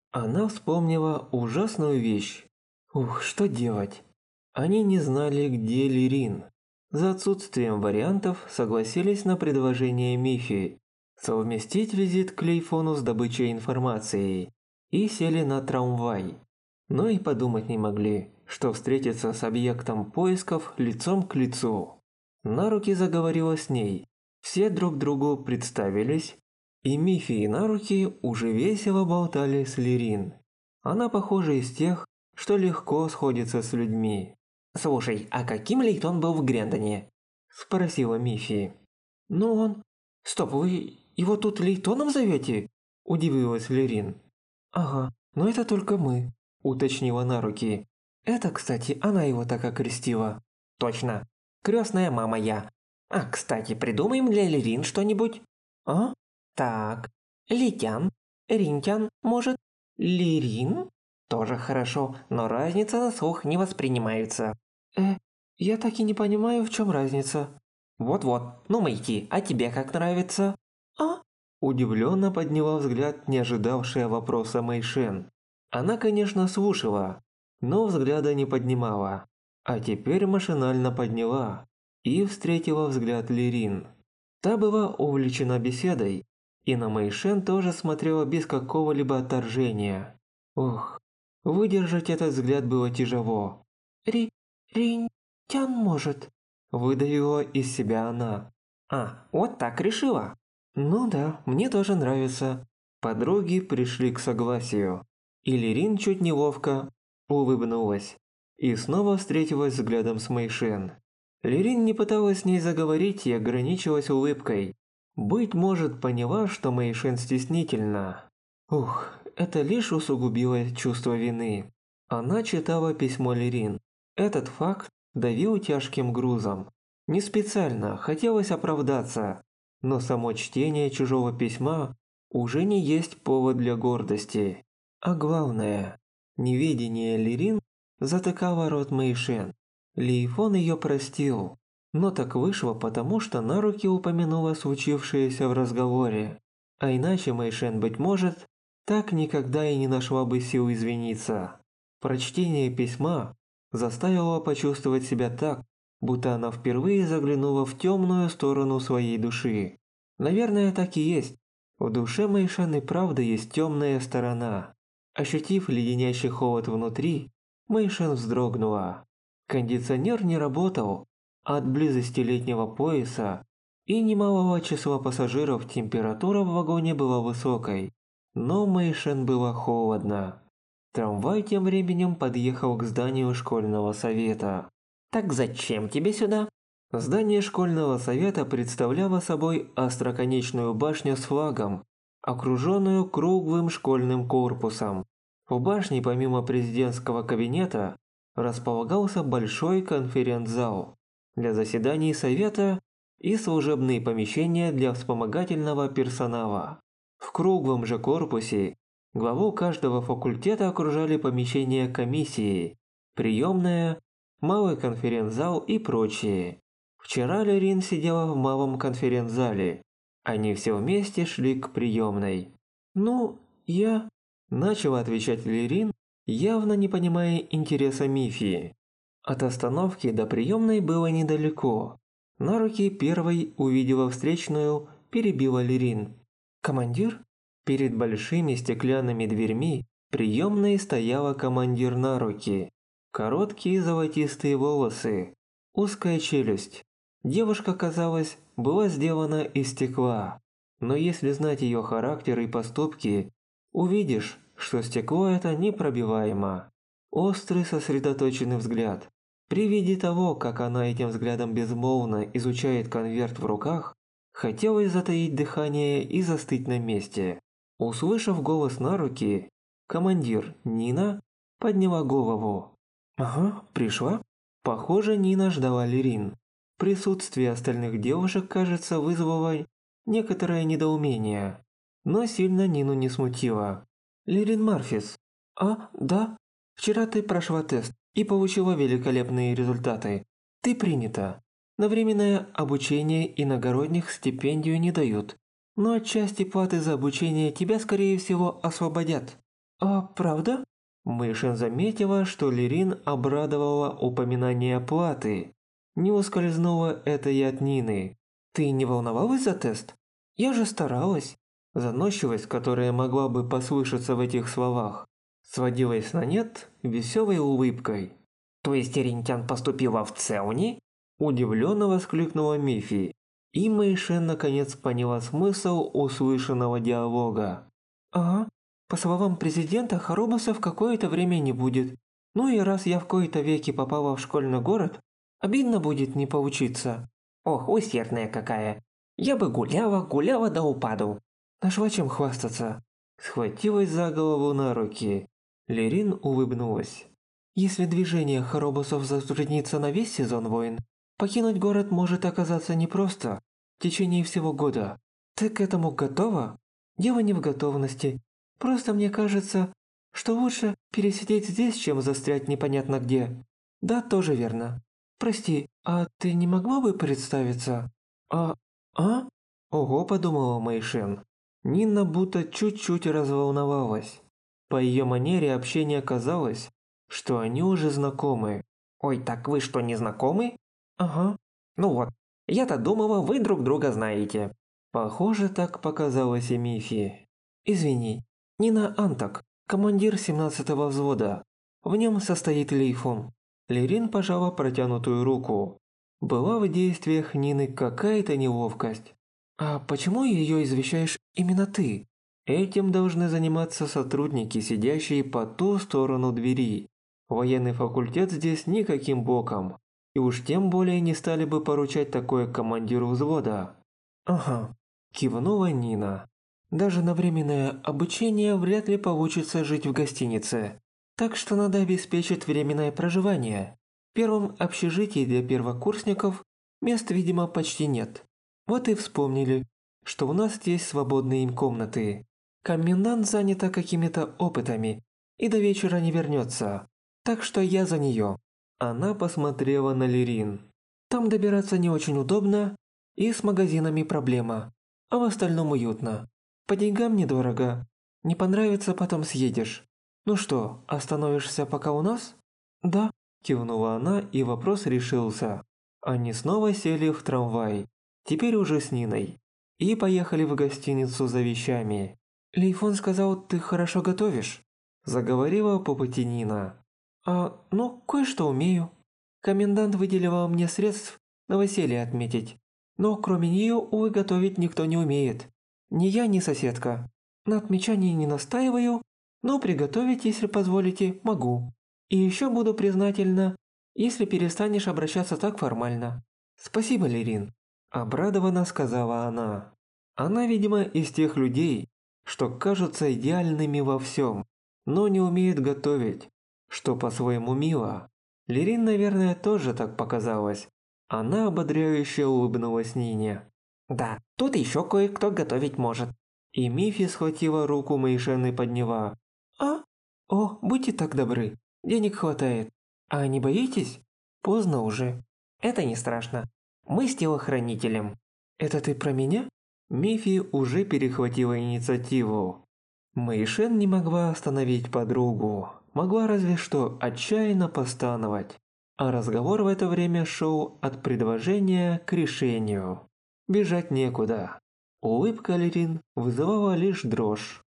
Она вспомнила ужасную вещь. Ух, что делать? Они не знали, где Лирин. За отсутствием вариантов согласились на предложение Мифи совместить визит к Лейфону с добычей информации и сели на трамвай. Но и подумать не могли, что встретиться с объектом поисков лицом к лицу. Наруки заговорила с ней. Все друг другу представились, и Мифи и Наруки уже весело болтали с Лирин. Она похожа из тех, что легко сходится с людьми. «Слушай, а каким Лейтон был в Грендоне?» – спросила Мифи. «Ну он...» «Стоп, вы его тут Лейтоном зовете?» – удивилась Лирин. «Ага, но это только мы», – уточнила Наруки. «Это, кстати, она его так окрестила». «Точно. Крестная мама я. А, кстати, придумаем для Лирин что-нибудь?» «А? Так. Литян. Ринтян, может? Лирин? Тоже хорошо, но разница на слух не воспринимается». Я так и не понимаю, в чем разница». «Вот-вот, ну мы идти, а тебе как нравится?» «А?» Удивленно подняла взгляд, не ожидавшая вопроса Мэйшен. Она, конечно, слушала, но взгляда не поднимала. А теперь машинально подняла и встретила взгляд Лирин. Та была увлечена беседой, и на Мэйшен тоже смотрела без какого-либо отторжения. Ох, выдержать этот взгляд было тяжело. Ринтян может», – выдавила из себя она. «А, вот так решила?» «Ну да, мне тоже нравится». Подруги пришли к согласию. И Лирин чуть неловко улыбнулась и снова встретилась взглядом с Мэйшен. Лирин не пыталась с ней заговорить и ограничилась улыбкой. Быть может, поняла, что Мэйшен стеснительна. Ух, это лишь усугубило чувство вины. Она читала письмо Лирин. Этот факт давил тяжким грузом. Не специально, хотелось оправдаться, но само чтение чужого письма уже не есть повод для гордости. А главное, неведение Лирин затыкало рот Мэйшен. Лейфон ее простил, но так вышло потому, что Наруки упомянула случившееся в разговоре. А иначе Мэйшен, быть может, так никогда и не нашла бы сил извиниться. Прочтение письма заставило почувствовать себя так, будто она впервые заглянула в темную сторону своей души. Наверное, так и есть. В душе Мэйшен и правда есть темная сторона. Ощутив леденящий холод внутри, Мэйшен вздрогнула. Кондиционер не работал, а от близости летнего пояса и немалого числа пассажиров температура в вагоне была высокой. Но Мэйшен было холодно. Трамвай тем временем подъехал к зданию школьного совета. «Так зачем тебе сюда?» Здание школьного совета представляло собой остроконечную башню с флагом, окруженную круглым школьным корпусом. В башне помимо президентского кабинета располагался большой конференц-зал для заседаний совета и служебные помещения для вспомогательного персонала. В круглом же корпусе главу каждого факультета окружали помещения комиссии, приемная, малый конференц-зал и прочие. Вчера Лерин сидела в малом конференц-зале. Они все вместе шли к приемной. «Ну, я...» – начала отвечать Лерин, явно не понимая интереса Мифи. От остановки до приемной было недалеко. Наруки первой увидела встречную, перебила Лерин. «Командир?» Перед большими стеклянными дверьми приемной стояла командир Наруки. Короткие золотистые волосы, узкая челюсть. Девушка, казалось, была сделана из стекла. Но если знать ее характер и поступки, увидишь, что стекло это непробиваемо. Острый сосредоточенный взгляд. При виде того, как она этим взглядом безмолвно изучает конверт в руках, хотелось затаить дыхание и застыть на месте. Услышав голос Наруки, командир Нина подняла голову. «Ага, пришла?» Похоже, Нина ждала Лерин. Присутствие остальных девушек, кажется, вызвало некоторое недоумение, но сильно Нину не смутило. «Лерин Марфис». «А, да? Вчера ты прошла тест и получила великолепные результаты. Ты принята. На временное обучение иногородних стипендию не дают, но от части платы за обучение тебя, скорее всего, освободят». А правда? Мэйшен заметила, что Лерин обрадовала упоминание платы. Не ускользнуло это и от Нины. Ты не волновалась за тест? Я же старалась. Заносчивость, которая могла бы послышаться в этих словах, сводилась на нет веселой улыбкой. То есть Иринтян поступила в Цеуни? Удивленно воскликнула Мифи. И Мэйшен наконец поняла смысл услышанного диалога. Ага, по словам президента, Харобаса в какое-то время не будет. Ну и раз я в кои-то веки попала в школьный город, обидно будет не поучиться. Ох, усердная какая. Я бы гуляла до упаду. Нашла чем хвастаться. Схватилась за голову на руки. Лерин улыбнулась. Если движение Харобусов затруднится на весь сезон войн, покинуть город может оказаться непросто в течение всего года. Ты к этому готова? Дело не в готовности. Просто мне кажется, что лучше пересидеть здесь, чем застрять непонятно где. Да, тоже верно. Прости, а ты не могла бы представиться? А? Ого, подумала Мэйшен. Нина будто чуть-чуть разволновалась. По ее манере общения казалось, что они уже знакомы. Ой, так вы что, не знакомы? Ага. Ну вот, я-то думала, вы друг друга знаете. Похоже, так показалось и Мифи. Извини, Нина Антак, командир 17-го взвода. В нем состоит Лейфун. Лерин пожала протянутую руку. Была в действиях Нины какая-то неловкость. А почему ее извещаешь именно ты? Этим должны заниматься сотрудники, сидящие по ту сторону двери. Военный факультет здесь никаким боком. И уж тем более не стали бы поручать такое командиру взвода. Ага, кивнула Нина. Даже на временное обучение вряд ли получится жить в гостинице. Так что надо обеспечить временное проживание. В первом общежитии для первокурсников мест, видимо, почти нет. Вот и вспомнили, что у нас есть свободные им комнаты. Комендант занята какими-то опытами и до вечера не вернется. Так что я за нее. Она посмотрела на Лерин. Там добираться не очень удобно, и с магазинами проблема. А в остальном уютно. По деньгам недорого. Не понравится, потом съедешь. Ну что, остановишься пока у нас? Да, кивнула она, и вопрос решился. Они снова сели в трамвай, теперь уже с Ниной, и поехали в гостиницу за вещами. Лейфон сказал, ты хорошо готовишь? Заговорила по пути Нина. Ну, кое-что умею. Комендант выделила мне средств на новоселье отметить. Но кроме нее, увы, готовить никто не умеет. Ни я, ни соседка. На отмечании не настаиваю, но приготовить, если позволите, могу. И еще буду признательна, если перестанешь обращаться так формально. Спасибо, Лерин. Обрадованно сказала она. Она, видимо, из тех людей, что кажутся идеальными во всем, но не умеют готовить, что по-своему мило. Лерин, наверное, тоже так показалось. Она ободряюще улыбнулась Нине. «Да, тут еще кое-кто готовить может». И Мифи схватила руку Мэйшен и подняла. «А? О, будьте так добры, денег хватает. А не боитесь? Поздно уже». «Это не страшно. Мы с телохранителем». «Это ты про меня?» Мифи уже перехватила инициативу. Мэйшен не могла остановить подругу, могла разве что отчаянно постановать. А разговор в это время шел от предложения к решению. Бежать некуда. Улыбка Лерин вызывала лишь дрожь.